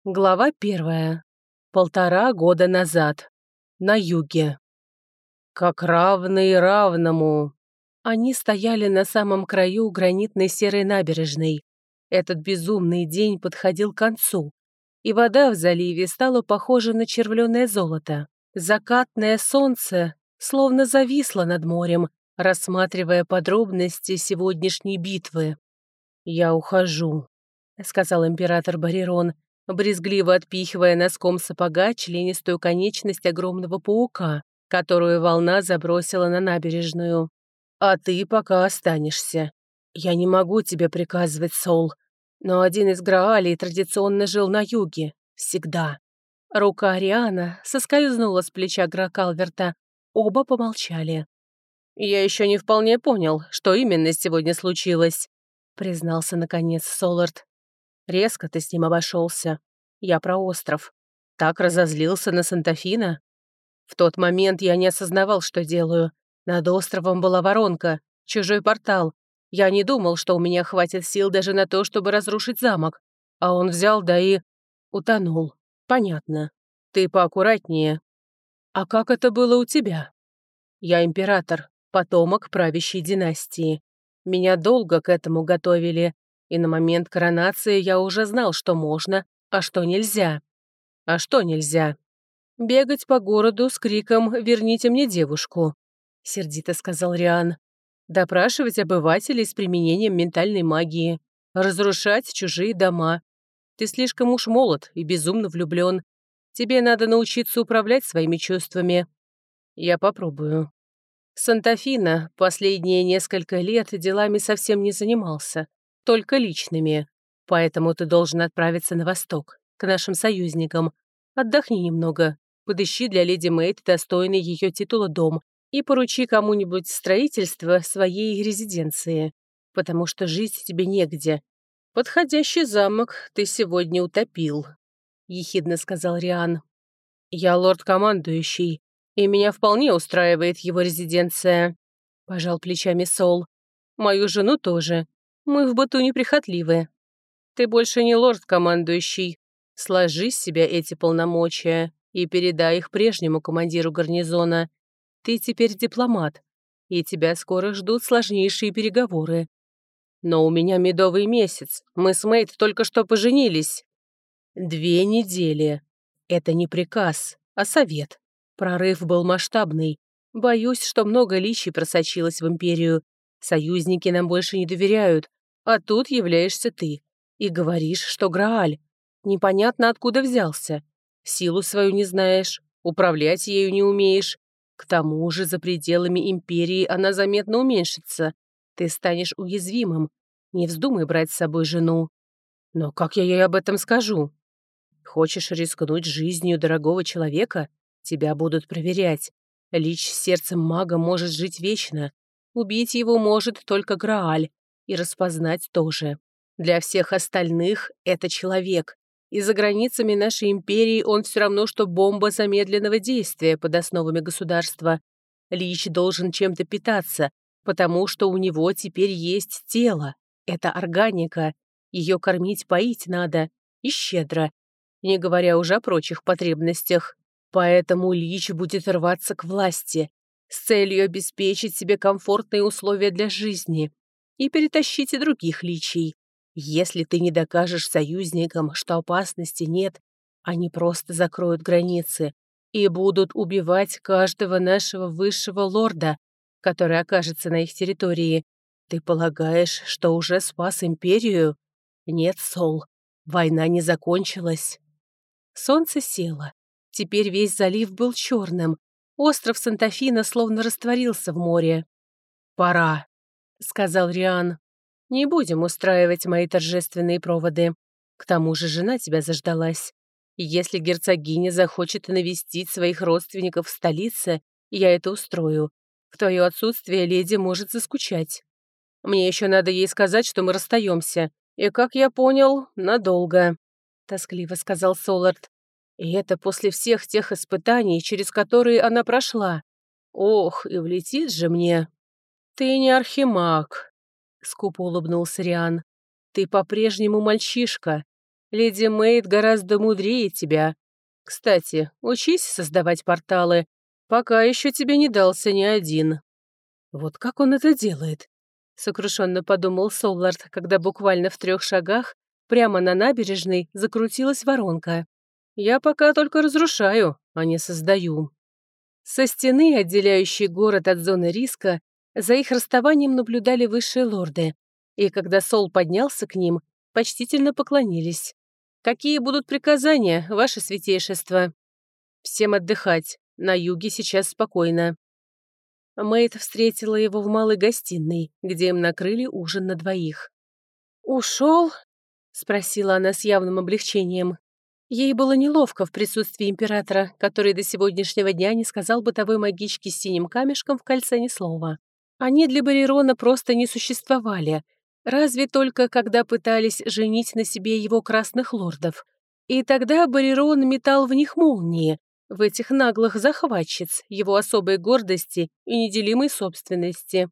Глава 1. 1,5 года назад. На юге. Как равный равному. Они стояли на самом краю гранитной серой набережной. Этот безумный день подходил к концу, и вода в заливе стала похожа на червленое золото. Закатное солнце словно зависло над морем, рассматривая подробности сегодняшней битвы. «Я ухожу», — сказал император Барирон, брезгливо отпихивая носком сапога членистую конечность огромного паука, которую волна забросила на набережную. «А ты пока останешься. Я не могу тебе приказывать, Сол, но один из Граалей традиционно жил на юге. Всегда». Рука Ариана соскользнула с плеча Гракалверта. Оба помолчали. «Я еще не вполне понял, что именно сегодня случилось», — признался, наконец, Солард. «Резко ты с ним обошелся. Я про остров. Так разозлился на Сантафина. В тот момент я не осознавал, что делаю. Над островом была воронка, чужой портал. Я не думал, что у меня хватит сил даже на то, чтобы разрушить замок. А он взял, да и... утонул. Понятно. Ты поаккуратнее. А как это было у тебя? Я император, потомок правящей династии. Меня долго к этому готовили, и на момент коронации я уже знал, что можно, а что нельзя. А что нельзя? Бегать по городу с криком «Верните мне девушку», — сердито сказал Риан. Допрашивать обывателей с применением ментальной магии, разрушать чужие дома. Ты слишком уж молод и безумно влюблен. Тебе надо научиться управлять своими чувствами. Я попробую. Сантафина последние несколько лет делами совсем не занимался, только личными. Поэтому ты должен отправиться на восток, к нашим союзникам. Отдохни немного, подыщи для леди Мэйд достойный ее титула дом и поручи кому-нибудь строительство своей резиденции, потому что жить тебе негде. Подходящий замок ты сегодня утопил, — ехидно сказал Риан. Я лорд-командующий, и меня вполне устраивает его резиденция», — пожал плечами Сол. «Мою жену тоже. Мы в быту неприхотливы. Ты больше не лорд-командующий. Сложи с себя эти полномочия и передай их прежнему командиру гарнизона. Ты теперь дипломат, и тебя скоро ждут сложнейшие переговоры. Но у меня медовый месяц. Мы с Мэйд только что поженились». 2 недели. Это не приказ, а совет. Прорыв был масштабный. Боюсь, что много личий просочилось в империю. Союзники нам больше не доверяют. А тут являешься ты. И говоришь, что Грааль. Непонятно, откуда взялся. Силу свою не знаешь, управлять ею не умеешь. К тому же за пределами империи она заметно уменьшится. Ты станешь уязвимым. Не вздумай брать с собой жену. Но как я ей об этом скажу? Хочешь рискнуть жизнью дорогого человека? Тебя будут проверять. Лич с сердцем мага может жить вечно. Убить его может только Грааль. И распознать тоже. Для всех остальных это человек. И за границами нашей империи он все равно, что бомба замедленного действия под основами государства. Лич должен чем-то питаться, потому что у него теперь есть тело. Это органика. Ее кормить-поить надо. И щедро, не говоря уже о прочих потребностях. Поэтому Лич будет рваться к власти с целью обеспечить себе комфортные условия для жизни и перетащить и других личий. Если ты не докажешь союзникам, что опасности нет, они просто закроют границы и будут убивать каждого нашего высшего лорда, который окажется на их территории. Ты полагаешь, что уже спас империю? Нет, Сол, война не закончилась. Солнце село. Теперь весь залив был черным. Остров Сантафина словно растворился в море. «Пора», — сказал Риан. «Не будем устраивать мои торжественные проводы. К тому же жена тебя заждалась. Если герцогиня захочет навестить своих родственников в столице, я это устрою. В твое отсутствие леди может заскучать. Мне еще надо ей сказать, что мы расстаемся. И, как я понял, надолго», — тоскливо сказал Солард. «И это после всех тех испытаний, через которые она прошла. Ох, и влетит же мне». «Ты не архимаг», — скупо улыбнулся Риан. «Ты по-прежнему мальчишка. Леди Мэйд гораздо мудрее тебя. Кстати, учись создавать порталы, пока еще тебе не дался ни один». «Вот как он это делает?» — сокрушенно подумал Соллард, когда буквально в 3 шагах прямо на набережной закрутилась воронка. «Я пока только разрушаю, а не создаю». Со стены, отделяющей город от зоны риска, за их расставанием наблюдали высшие лорды, и когда Сол поднялся к ним, почтительно поклонились. «Какие будут приказания, ваше святейшество?» «Всем отдыхать. На юге сейчас спокойно». Мэйд встретила его в малой гостиной, где им накрыли ужин на двоих. «Ушел?» — спросила она с явным облегчением. Ей было неловко в присутствии императора, который до сегодняшнего дня не сказал бытовой магичке с синим камешком в кольце ни слова. Они для Барирона просто не существовали, разве только когда пытались женить на себе его красных лордов. И тогда Барирон метал в них молнии, в этих наглых захватчиц, его особой гордости и неделимой собственности.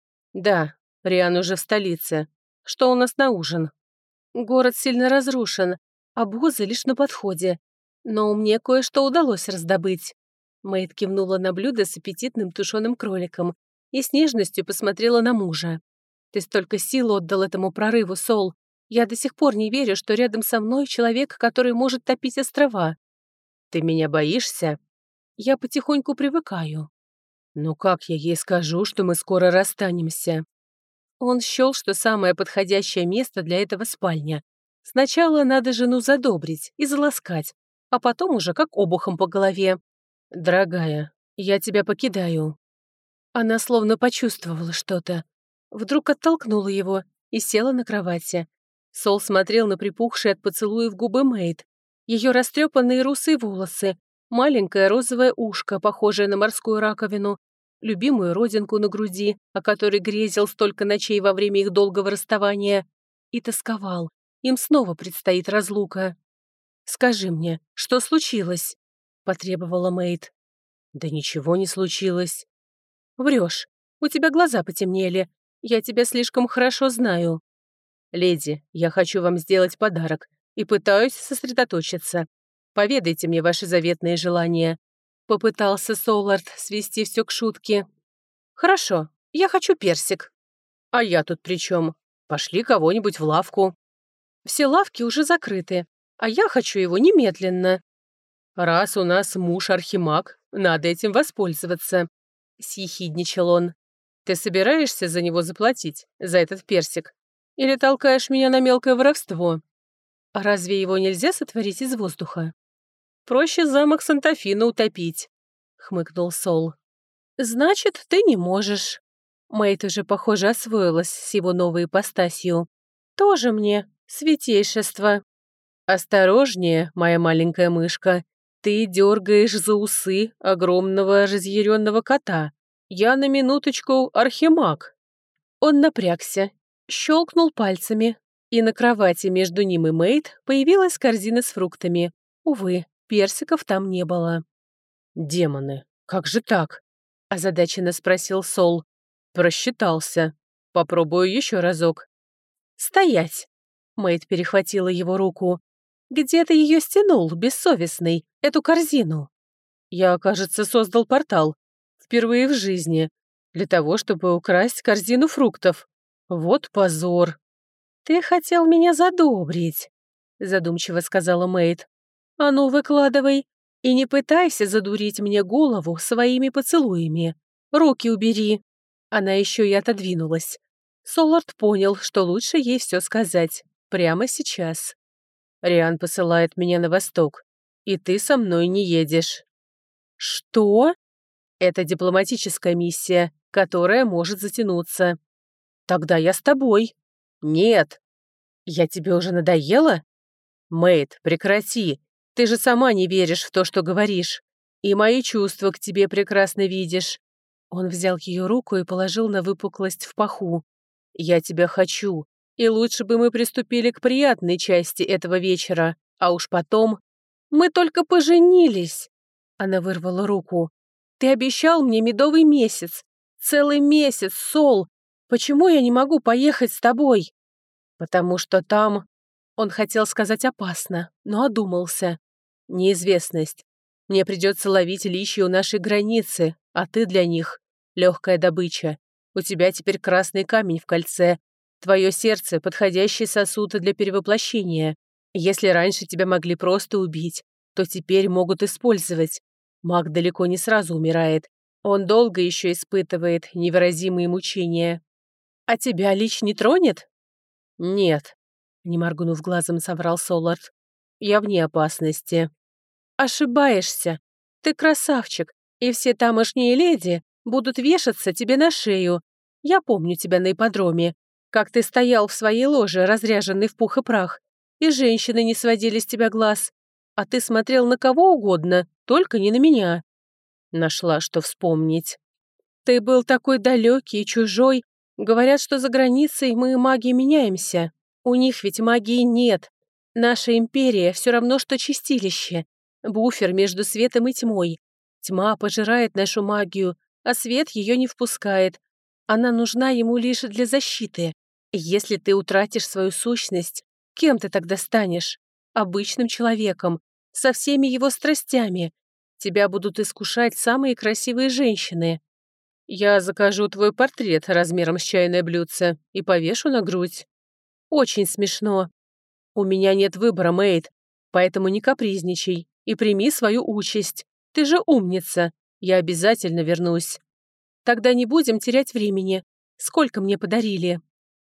«Да, Риан уже в столице. Что у нас на ужин?» «Город сильно разрушен, обозы лишь на подходе. Но мне кое-что удалось раздобыть». Мэйд кивнула на блюдо с аппетитным тушеным кроликом и с нежностью посмотрела на мужа. «Ты столько сил отдал этому прорыву, Сол. Я до сих пор не верю, что рядом со мной человек, который может топить острова». «Ты меня боишься?» «Я потихоньку привыкаю». «Ну как я ей скажу, что мы скоро расстанемся?» Он счел, что самое подходящее место для этого спальня. Сначала надо жену задобрить и заласкать, а потом уже как обухом по голове. «Дорогая, я тебя покидаю». Она словно почувствовала что-то. Вдруг оттолкнула его и села на кровати. Сол смотрел на припухшие от поцелуев губы Мэйд, ее растрепанные русые волосы, маленькое розовое ушко, похожее на морскую раковину, любимую родинку на груди, о которой грезил столько ночей во время их долгого расставания, и тосковал. Им снова предстоит разлука. «Скажи мне, что случилось?» — потребовала Мэйд. «Да ничего не случилось». «Врешь. У тебя глаза потемнели. Я тебя слишком хорошо знаю». «Леди, я хочу вам сделать подарок и пытаюсь сосредоточиться. Поведайте мне ваши заветные желания». Попытался Соллард свести все к шутке. «Хорошо, я хочу персик». «А я тут при чем? Пошли кого-нибудь в лавку». «Все лавки уже закрыты, а я хочу его немедленно». «Раз у нас муж архимаг, надо этим воспользоваться», — съехидничал он. «Ты собираешься за него заплатить, за этот персик? Или толкаешь меня на мелкое воровство?» «А разве его нельзя сотворить из воздуха?» «Проще замок Сантафина утопить», — хмыкнул Сол. «Значит, ты не можешь». Мэйд уже, похоже, освоилась с его новой ипостасью. «Тоже мне, святейшество». «Осторожнее, моя маленькая мышка. Ты дергаешь за усы огромного разъяренного кота. Я на минуточку архимаг». Он напрягся, щелкнул пальцами, и на кровати между ним и Мэйд появилась корзина с фруктами. Увы, персиков там не было. «Демоны, как же так?» – озадаченно спросил Сол. «Просчитался. Попробую еще разок». «Стоять!» – Мэйд перехватила его руку. «Где ты ее стянул, бессовестный, эту корзину?» «Я, кажется, создал портал. Впервые в жизни. Для того, чтобы украсть корзину фруктов. Вот позор!» «Ты хотел меня задобрить», — задумчиво сказала Мэйд. «А ну, выкладывай. И не пытайся задурить мне голову своими поцелуями. Руки убери». Она еще и отодвинулась. Соллард понял, что лучше ей все сказать. Прямо сейчас. «Риан посылает меня на восток, и ты со мной не едешь». «Что?» «Это дипломатическая миссия, которая может затянуться». «Тогда я с тобой». «Нет». «Я тебе уже надоела?» «Мэйд, прекрати. Ты же сама не веришь в то, что говоришь. И мои чувства к тебе прекрасно видишь». Он взял ее руку и положил на выпуклость в паху. «Я тебя хочу, и лучше бы мы приступили к приятной части этого вечера, а уж потом...» «Мы только поженились!» Она вырвала руку. «Ты обещал мне медовый месяц. Целый месяц, Сол. Почему я не могу поехать с тобой?» «Потому что там...» Он хотел сказать опасно, но одумался. Неизвестность. Мне придется ловить личи у нашей границы, а ты для них — легкая добыча. У тебя теперь красный камень в кольце. Твое сердце — подходящий сосуд для перевоплощения. Если раньше тебя могли просто убить, то теперь могут использовать. Маг далеко не сразу умирает. Он долго еще испытывает невыразимые мучения. А тебя лич не тронет? Нет, не моргнув глазом, соврал Солард. Я вне опасности. Ошибаешься. Ты красавчик, и все тамошние леди будут вешаться тебе на шею. Я помню тебя на ипподроме, как ты стоял в своей ложе, разряженный в пух и прах, и женщины не сводили с тебя глаз. А ты смотрел на кого угодно, только не на меня. Нашла, что вспомнить. Ты был такой далекий и чужой. Говорят, что за границей мы, маги, меняемся. У них ведь магии нет. Наша империя все равно, что чистилище. Буфер между светом и тьмой. Тьма пожирает нашу магию, а свет ее не впускает. Она нужна ему лишь для защиты. Если ты утратишь свою сущность, кем ты тогда станешь? Обычным человеком, со всеми его страстями. Тебя будут искушать самые красивые женщины. Я закажу твой портрет размером с чайное блюдце и повешу на грудь. Очень смешно. У меня нет выбора, Мэйд, поэтому не капризничай и прими свою участь. Ты же умница. Я обязательно вернусь. Тогда не будем терять времени. Сколько мне подарили?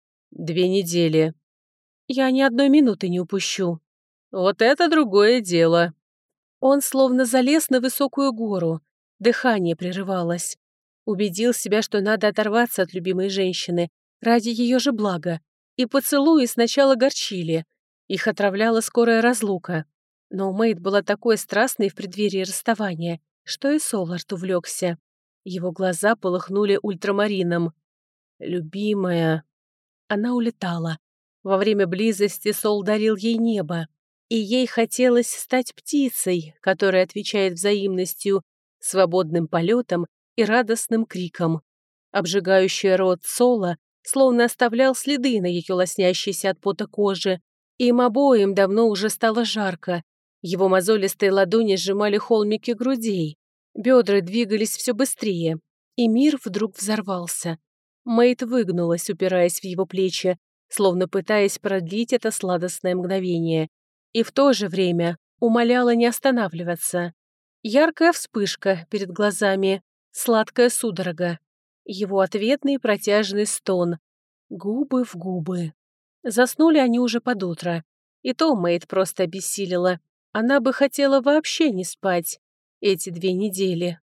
2 недели. Я ни одной минуты не упущу. Вот это другое дело. Он словно залез на высокую гору. Дыхание прерывалось. Убедил себя, что надо оторваться от любимой женщины ради ее же блага. И поцелуи сначала горчили. Их отравляла скорая разлука. Но Мэйд была такой страстной в преддверии расставания, что и Солард увлекся. Его глаза полыхнули ультрамарином. «Любимая». Она улетала. Во время близости Сол дарил ей небо. И ей хотелось стать птицей, которая отвечает взаимностью, свободным полетом и радостным криком. Обжигающий рот Сола словно оставлял следы на ее лоснящейся от пота коже. Им обоим давно уже стало жарко. Его мозолистые ладони сжимали холмики грудей. Бедра двигались все быстрее. И мир вдруг взорвался. Мэйд выгнулась, упираясь в его плечи, словно пытаясь продлить это сладостное мгновение. И в то же время умоляла не останавливаться. Яркая вспышка перед глазами, сладкая судорога. Его ответный протяжный стон. Губы в губы. Заснули они уже под утро. И то Мэйд просто обессилила. Она бы хотела вообще не спать эти 2 недели.